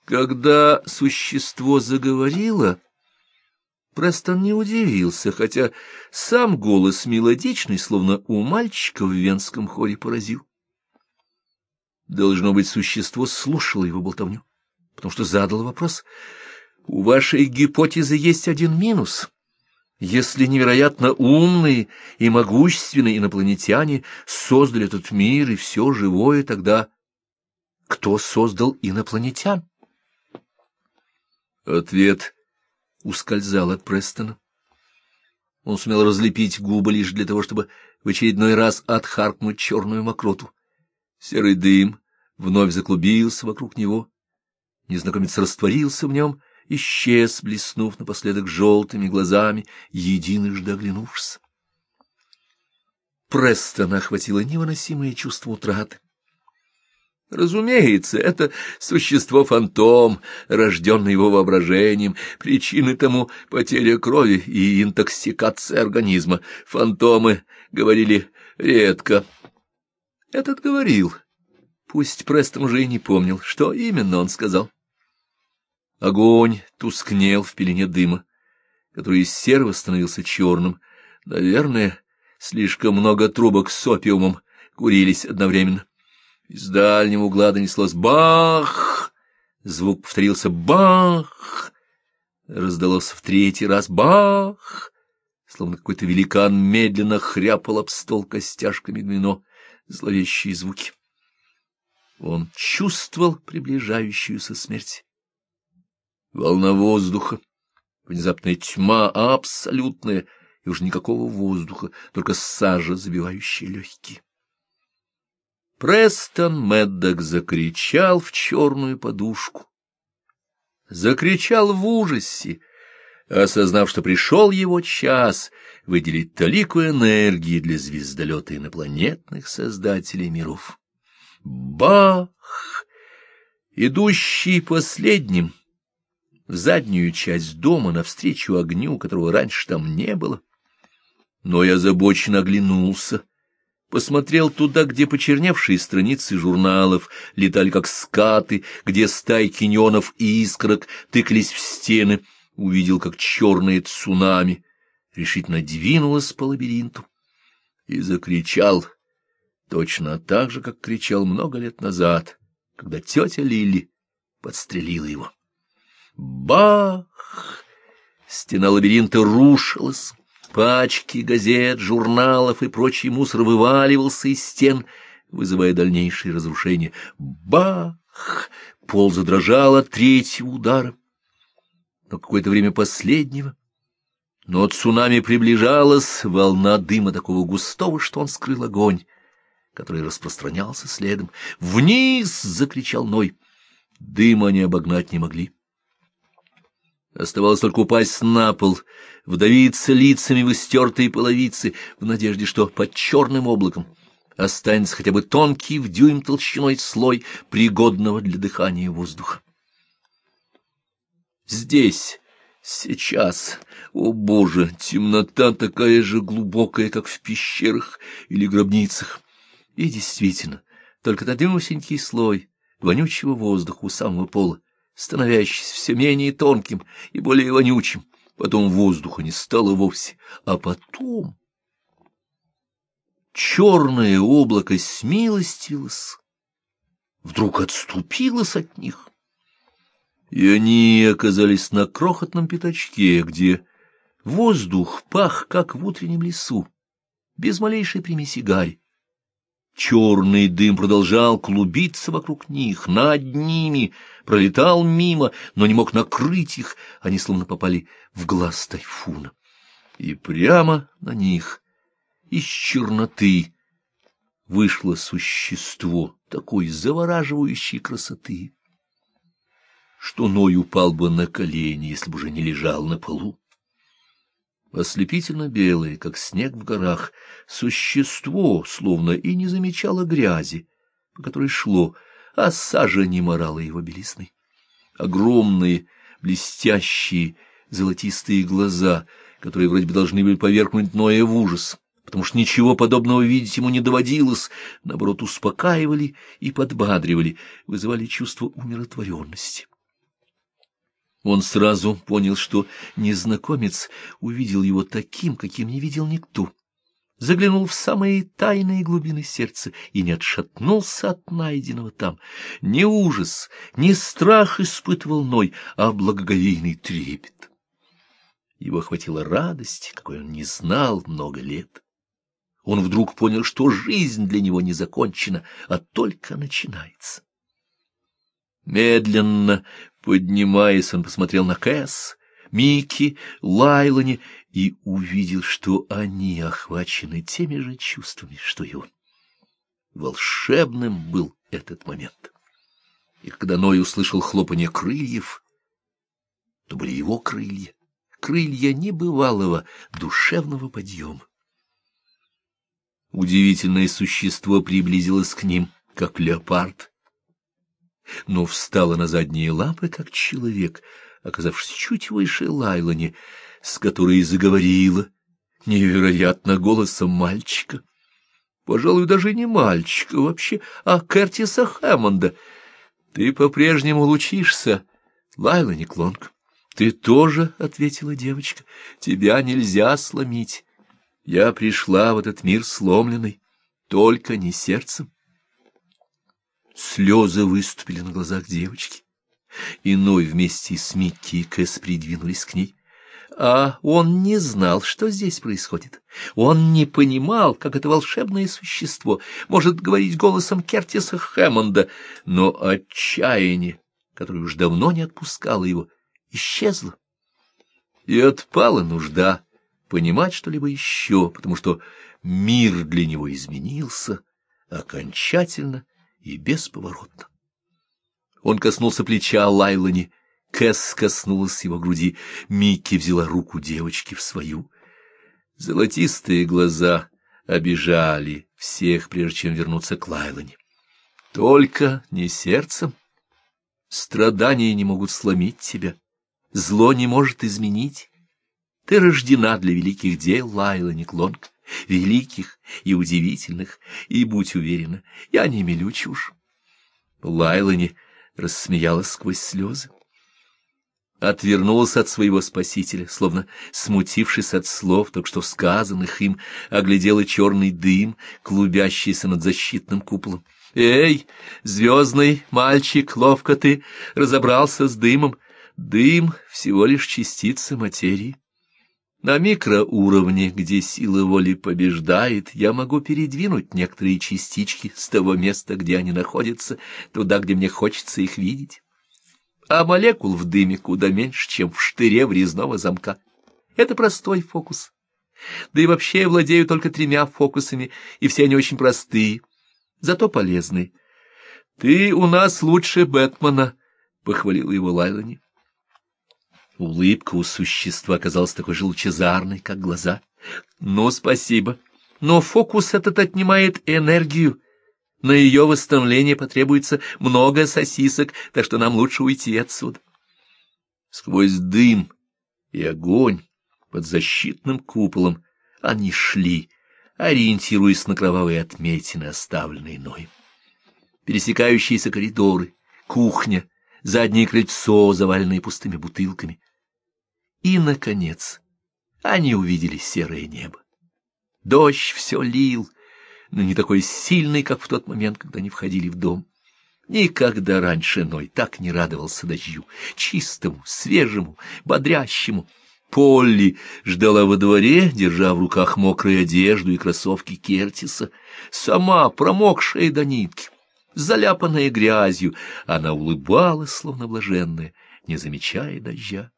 Когда существо заговорило, Престон не удивился, хотя сам голос мелодичный, словно у мальчика в венском хоре, поразил. Должно быть, существо слушало его болтовню, потому что задало вопрос. «У вашей гипотезы есть один минус. Если невероятно умные и могущественные инопланетяне создали этот мир и все живое, тогда кто создал инопланетян?» Ответ ускользал от Престона. Он сумел разлепить губы лишь для того, чтобы в очередной раз отхаркнуть черную мокроту. Серый дым вновь заклубился вокруг него. Незнакомец растворился в нем, исчез, блеснув напоследок желтыми глазами, единожды оглянувшись. Престона охватило невыносимое чувство утраты. Разумеется, это существо-фантом, рожденное его воображением, причины тому потеря крови и интоксикация организма. Фантомы говорили редко. Этот говорил, пусть Престон уже и не помнил, что именно он сказал. Огонь тускнел в пелене дыма, который из серого становился черным. Наверное, слишком много трубок с опиумом курились одновременно. Из дальнего угла донеслось «бах!». Звук повторился «бах!». Раздалось в третий раз «бах!», словно какой-то великан медленно хряпал об стол костяшками домино. Зловещие звуки. Он чувствовал приближающуюся смерть. Волна воздуха, внезапная тьма абсолютная, и уж никакого воздуха, только сажа, забивающая легкие. Престон Мэддок закричал в черную подушку. Закричал в ужасе, осознав, что пришел его час выделить талику энергии для звездолета инопланетных создателей миров. Бах! Идущий последним в заднюю часть дома навстречу огню, которого раньше там не было, но я озабоченно оглянулся. Посмотрел туда, где почерневшие страницы журналов летали как скаты, где стайки неонов и искорок тыкались в стены, увидел, как черное цунами решительно двинулось по лабиринту и закричал, точно так же, как кричал много лет назад, когда тетя Лилли подстрелила его. Бах! Стена лабиринта рушилась. Пачки газет, журналов и прочий мусор вываливался из стен, вызывая дальнейшие разрушения. Бах! Пол задрожал от третьего удара. Но какое-то время последнего. Но цунами приближалась, волна дыма такого густого, что он скрыл огонь, который распространялся следом. «Вниз!» — закричал Ной. Дыма они обогнать не могли. Оставалось только упасть на пол, вдавиться лицами в истертые половицы, в надежде, что под черным облаком останется хотя бы тонкий в дюйм толщиной слой пригодного для дыхания воздуха. Здесь, сейчас, о Боже, темнота такая же глубокая, как в пещерах или гробницах. И действительно, только тонюсенький слой вонючего воздуха у самого пола, становящийся все менее тонким и более вонючим. Потом воздуха не стало вовсе, а потом черное облако смилостивилось, вдруг отступилось от них, и они оказались на крохотном пятачке, где воздух пах, как в утреннем лесу, без малейшей примеси гари. Черный дым продолжал клубиться вокруг них, над ними, пролетал мимо, но не мог накрыть их, они словно попали в глаз тайфуна. И прямо на них из черноты вышло существо такой завораживающей красоты, что Ной упал бы на колени, если бы уже не лежал на полу. Ослепительно белое, как снег в горах, существо словно и не замечало грязи, по которой шло, а сажа не морала его белизной. Огромные, блестящие, золотистые глаза, которые вроде бы должны были повергнуть Ноя в ужас, потому что ничего подобного видеть ему не доводилось, наоборот, успокаивали и подбадривали, вызывали чувство умиротворенности. Он сразу понял, что незнакомец увидел его таким, каким не видел никто, заглянул в самые тайные глубины сердца и не отшатнулся от найденного там. Не ужас, не страх испытывал Ной, а благоговейный трепет. Его охватила радость, какой он не знал много лет. Он вдруг понял, что жизнь для него не закончена, а только начинается. Медленно поднимаясь, он посмотрел на Кэс, Микки, Лайлани и увидел, что они охвачены теми же чувствами, что и он. Волшебным был этот момент. И когда Ной услышал хлопанье крыльев, то были его крылья, крылья небывалого душевного подъема. Удивительное существо приблизилось к ним, как леопард, но встало на задние лапы, как человек, оказавшись чуть выше Лайлани, с которой заговорила невероятно голосом мальчика. Пожалуй, даже не мальчика вообще, а Кертиса Хэммонда. — Ты по-прежнему лучишься, Лайлани Клонг. — Ты тоже, — ответила девочка, — тебя нельзя сломить. Я пришла в этот мир сломленной, только не сердцем. Слезы выступили на глазах девочки. И Ной вместе с Микки и Кэс придвинулись к ней. А он не знал, что здесь происходит. Он не понимал, как это волшебное существо может говорить голосом Кертиса Хэммонда, но отчаяние, которое уж давно не отпускало его, исчезло. И отпала нужда понимать что-либо еще, потому что мир для него изменился окончательно и бесповоротно. Он коснулся плеча Лайлани, Кэс коснулась его груди, Микки взяла руку девочки в свою. Золотистые глаза обижали всех, прежде чем вернуться к Лайлани. Только не сердцем. Страдания не могут сломить тебя, зло не может изменить. Ты рождена для великих дел, Лайлани Клонг, великих и удивительных, и будь уверена, я не мелю чушь. Лайлани рассмеялась сквозь слезы. Отвернулась от своего спасителя, словно смутившись от слов, только что сказанных им, оглядела черный дым, клубящийся над защитным куполом. — Эй, звездный мальчик, ловко ты разобрался с дымом. Дым — всего лишь частица материи. На микроуровне, где сила воли побеждает, я могу передвинуть некоторые частички с того места, где они находятся, туда, где мне хочется их видеть. А молекул в дыме куда меньше, чем в штыре врезного замка. Это простой фокус. Да и вообще я владею только 3 фокусами, и все они очень простые, зато полезные. — Ты у нас лучше Бэтмена, — похвалила его Лайлани. Улыбка у существа оказалась такой же лучезарной, как глаза. — Ну, спасибо. Но фокус этот отнимает энергию. На ее восстановление потребуется много сосисок, так что нам лучше уйти отсюда. Сквозь дым и огонь под защитным куполом они шли, ориентируясь на кровавые отметины, оставленные Ноем. Пересекающиеся коридоры, кухня, заднее крыльцо, заваленное пустыми бутылками. И, наконец, они увидели серое небо. Дождь все лил, но не такой сильный, как в тот момент, когда они входили в дом. Никогда раньше Ной так не радовался дождю, чистому, свежему, бодрящему. Полли ждала во дворе, держа в руках мокрую одежду и кроссовки Кертиса, сама промокшая до нитки, заляпанная грязью, она улыбалась, словно блаженная, не замечая дождя.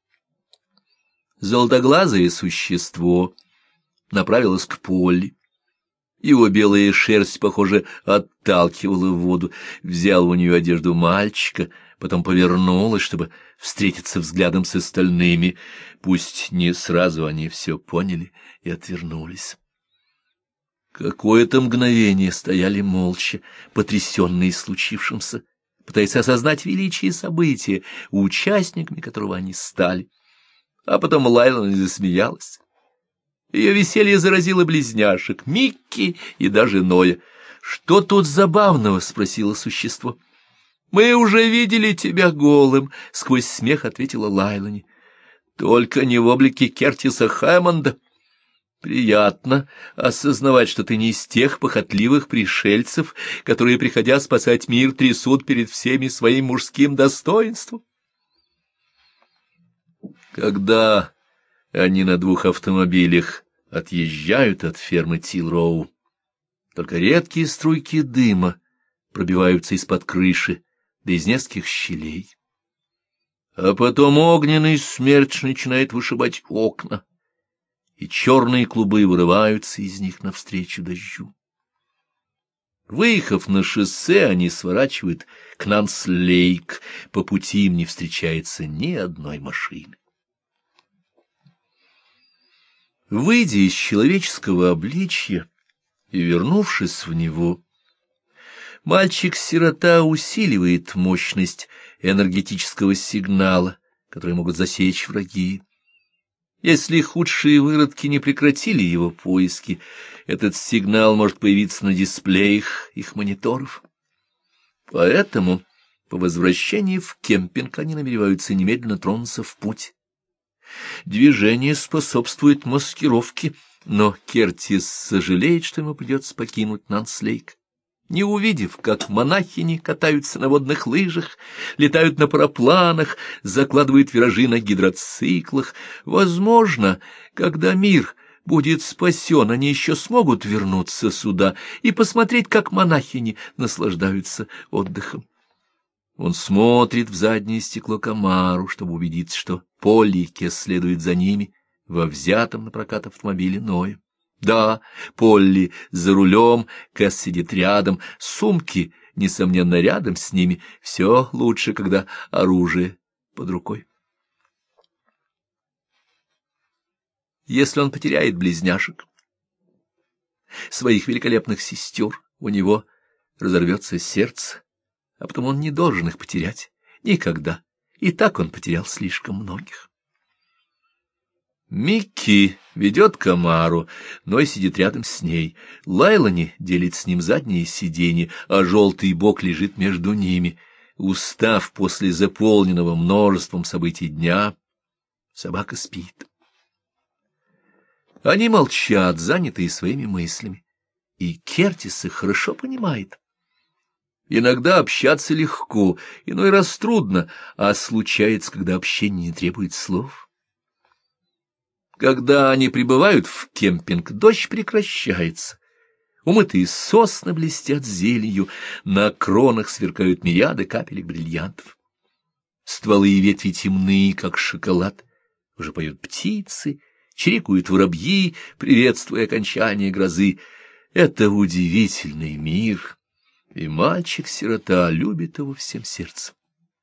Золотоглазое существо направилось к Полли. Его белая шерсть, похоже, отталкивала в воду, взял у нее одежду мальчика, потом повернулась, чтобы встретиться взглядом с остальными. Пусть не сразу они все поняли и отвернулись. Какое-то мгновение стояли молча, потрясенные случившимся, пытаясь осознать величие события, участниками которого они стали. А потом Лайлани засмеялась. Ее веселье заразило близняшек, Микки и даже Ноя. — Что тут забавного? — спросило существо. — Мы уже видели тебя голым, — сквозь смех ответила Лайлани. — Только не в облике Кертиса Хэммонда. Приятно осознавать, что ты не из тех похотливых пришельцев, которые, приходя спасать мир, трясут перед всеми своим мужским достоинством. Когда они на 2 автомобилях отъезжают от фермы Тил-Роу, только редкие струйки дыма пробиваются из-под крыши, да из нескольких щелей. А потом огненный смерч начинает вышибать окна, и черные клубы вырываются из них навстречу дождю. Выехав на шоссе, они сворачивают к Нанс-Лейк. По пути им не встречается ни одной машины. Выйдя из человеческого обличья и вернувшись в него, мальчик-сирота усиливает мощность энергетического сигнала, который могут засечь враги. Если худшие выродки не прекратили его поиски, этот сигнал может появиться на дисплеях их мониторов. Поэтому по возвращении в кемпинг они намереваются немедленно тронуться в путь. Движение способствует маскировке, но Кертис сожалеет, что ему придется покинуть Нанс-Лейк. Не увидев, как монахини катаются на водных лыжах, летают на парапланах, закладывают виражи на гидроциклах, возможно, когда мир будет спасен, они еще смогут вернуться сюда и посмотреть, как монахини наслаждаются отдыхом. Он смотрит в заднее стекло Камару, чтобы убедиться, что Полли и Кес следует за ними во взятом на прокат автомобиле Ноя. Да, Полли за рулем, Кэс сидит рядом, сумки, несомненно, рядом с ними. Все лучше, когда оружие под рукой. Если он потеряет близняшек, своих великолепных сестер, у него разорвется сердце, а потом он не должен их потерять никогда. И так он потерял слишком многих. Микки ведет Камару, Ной сидит рядом с ней. Лайлани делит с ним заднее сиденье, а желтый бок лежит между ними. Устав после заполненного множеством событий дня, собака спит. Они молчат, занятые своими мыслями, и Кертис их хорошо понимает. Иногда общаться легко, иной раз трудно, а случается, когда общение не требует слов. Когда они прибывают в кемпинг, дождь прекращается. Умытые сосны блестят зеленью, на кронах сверкают мириады капелек бриллиантов. Стволы и ветви темны, как шоколад. Уже поют птицы, чирикают воробьи, приветствуя окончание грозы. Это удивительный мир, и мальчик-сирота любит его всем сердцем.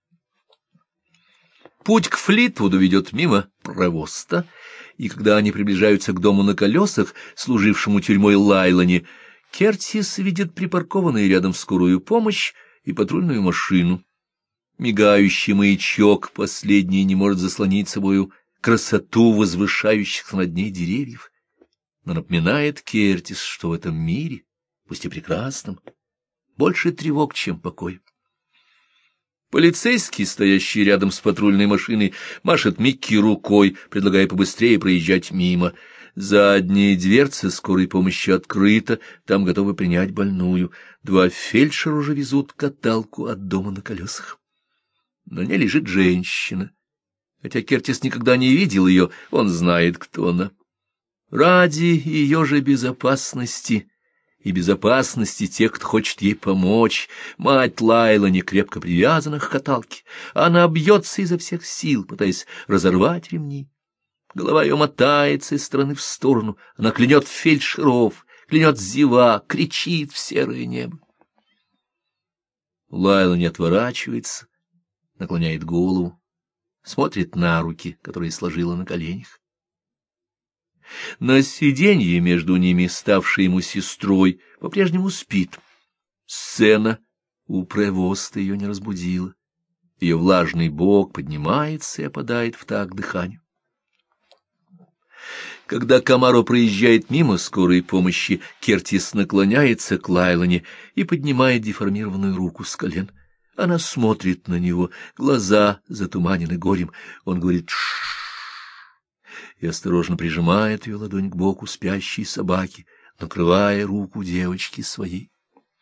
Путь к Флитвуду ведет мимо Превоста, и когда они приближаются к дому на колесах, служившему тюрьмой Лайлани, Кертис видит припаркованную рядом скорую помощь и патрульную машину. Мигающий маячок последний не может заслонить собою красоту возвышающихся над ней деревьев, но напоминает Кертис, что в этом мире, пусть и прекрасном, больше тревог, чем покой. Полицейский, стоящий рядом с патрульной машиной, машет Микки рукой, предлагая побыстрее проезжать мимо. Задняя дверца скорой помощи открыта, там готовы принять больную. 2 фельдшера уже везут каталку от дома на колесах. На ней лежит женщина. Хотя Кертис никогда не видел ее, он знает, кто она. Ради ее же безопасности и безопасности тех, кто хочет ей помочь, мать Лайлани крепко привязана к каталке. Она бьется изо всех сил, пытаясь разорвать ремни. Голова ее мотается из стороны в сторону, она клянет фельдшеров, клянет зевак, кричит в серое небо. Лайлани отворачивается, наклоняет голову, смотрит на руки, которые сложила на коленях. На сиденье между ними, ставшей ему сестрой, по-прежнему спит. Сцена у Превоста ее не разбудила. Ее влажный бок поднимается и опадает в такт дыханию. Когда Камаро проезжает мимо скорой помощи, Кертис наклоняется к Лайлани и поднимает деформированную руку с колен. Она смотрит на него, глаза затуманены горем. Он говорит «Ш-ш-ш» и осторожно прижимает ее ладонь к боку спящей собаки, накрывая руку девочки своей.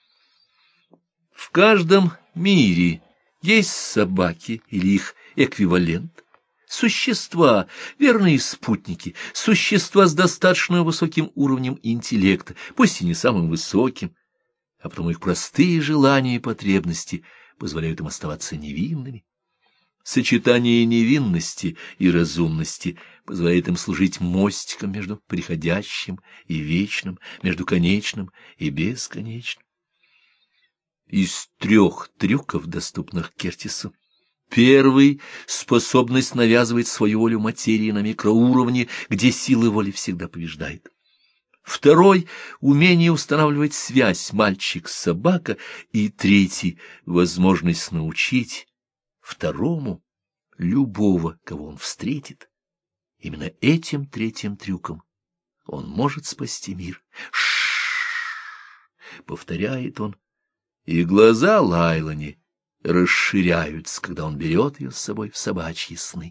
В каждом мире есть собаки или их эквивалент, существа, верные спутники, существа с достаточно высоким уровнем интеллекта, пусть и не самым высоким, а потому их простые желания и потребности позволяют им оставаться невинными. Сочетание невинности и разумности позволяет им служить мостиком между приходящим и вечным, между конечным и бесконечным. Из 3 трюков, доступных Кертису, первый — способность навязывать свою волю материи на микроуровне, где сила воли всегда побеждает. Второй — умение устанавливать связь мальчик-собака. И третий — возможность научить второму любого, кого он встретит. Именно этим 3-м трюком он может спасти мир. Ш-ш-ш, повторяет он, и глаза Лайлани расширяются, когда он берет ее с собой в собачьи сны.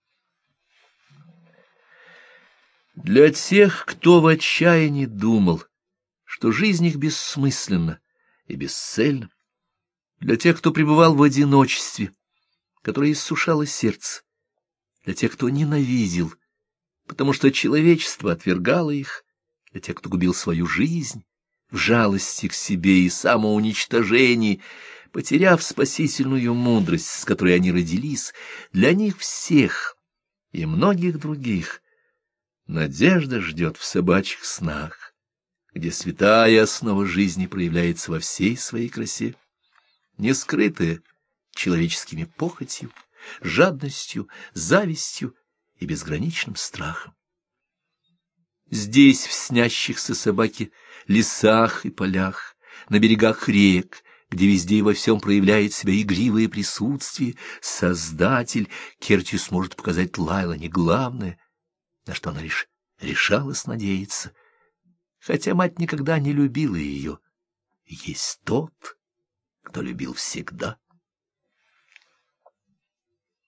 Для тех, кто в отчаянии думал, что жизнь их бессмысленна и бесцельна, для тех, кто пребывал в одиночестве, которое иссушало сердце, для тех, кто ненавидел, потому что человечество отвергало их, для тех, кто губил свою жизнь в жалости к себе и самоуничтожении, потеряв спасительную мудрость, с которой они родились, для них всех и многих других надежда ждет в собачьих снах, где святая основа жизни проявляется во всей своей красе, не скрытая человеческими похотью, жадностью, завистью и безграничным страхом. Здесь, в снящихся собаки лесах и полях, на берегах рек, где везде и во всем проявляет себя игривое присутствие, Создатель, Кертис может показать Лайлани главное, на что она лишь решалась надеяться, хотя мать никогда не любила ее. Есть тот, кто любил всегда.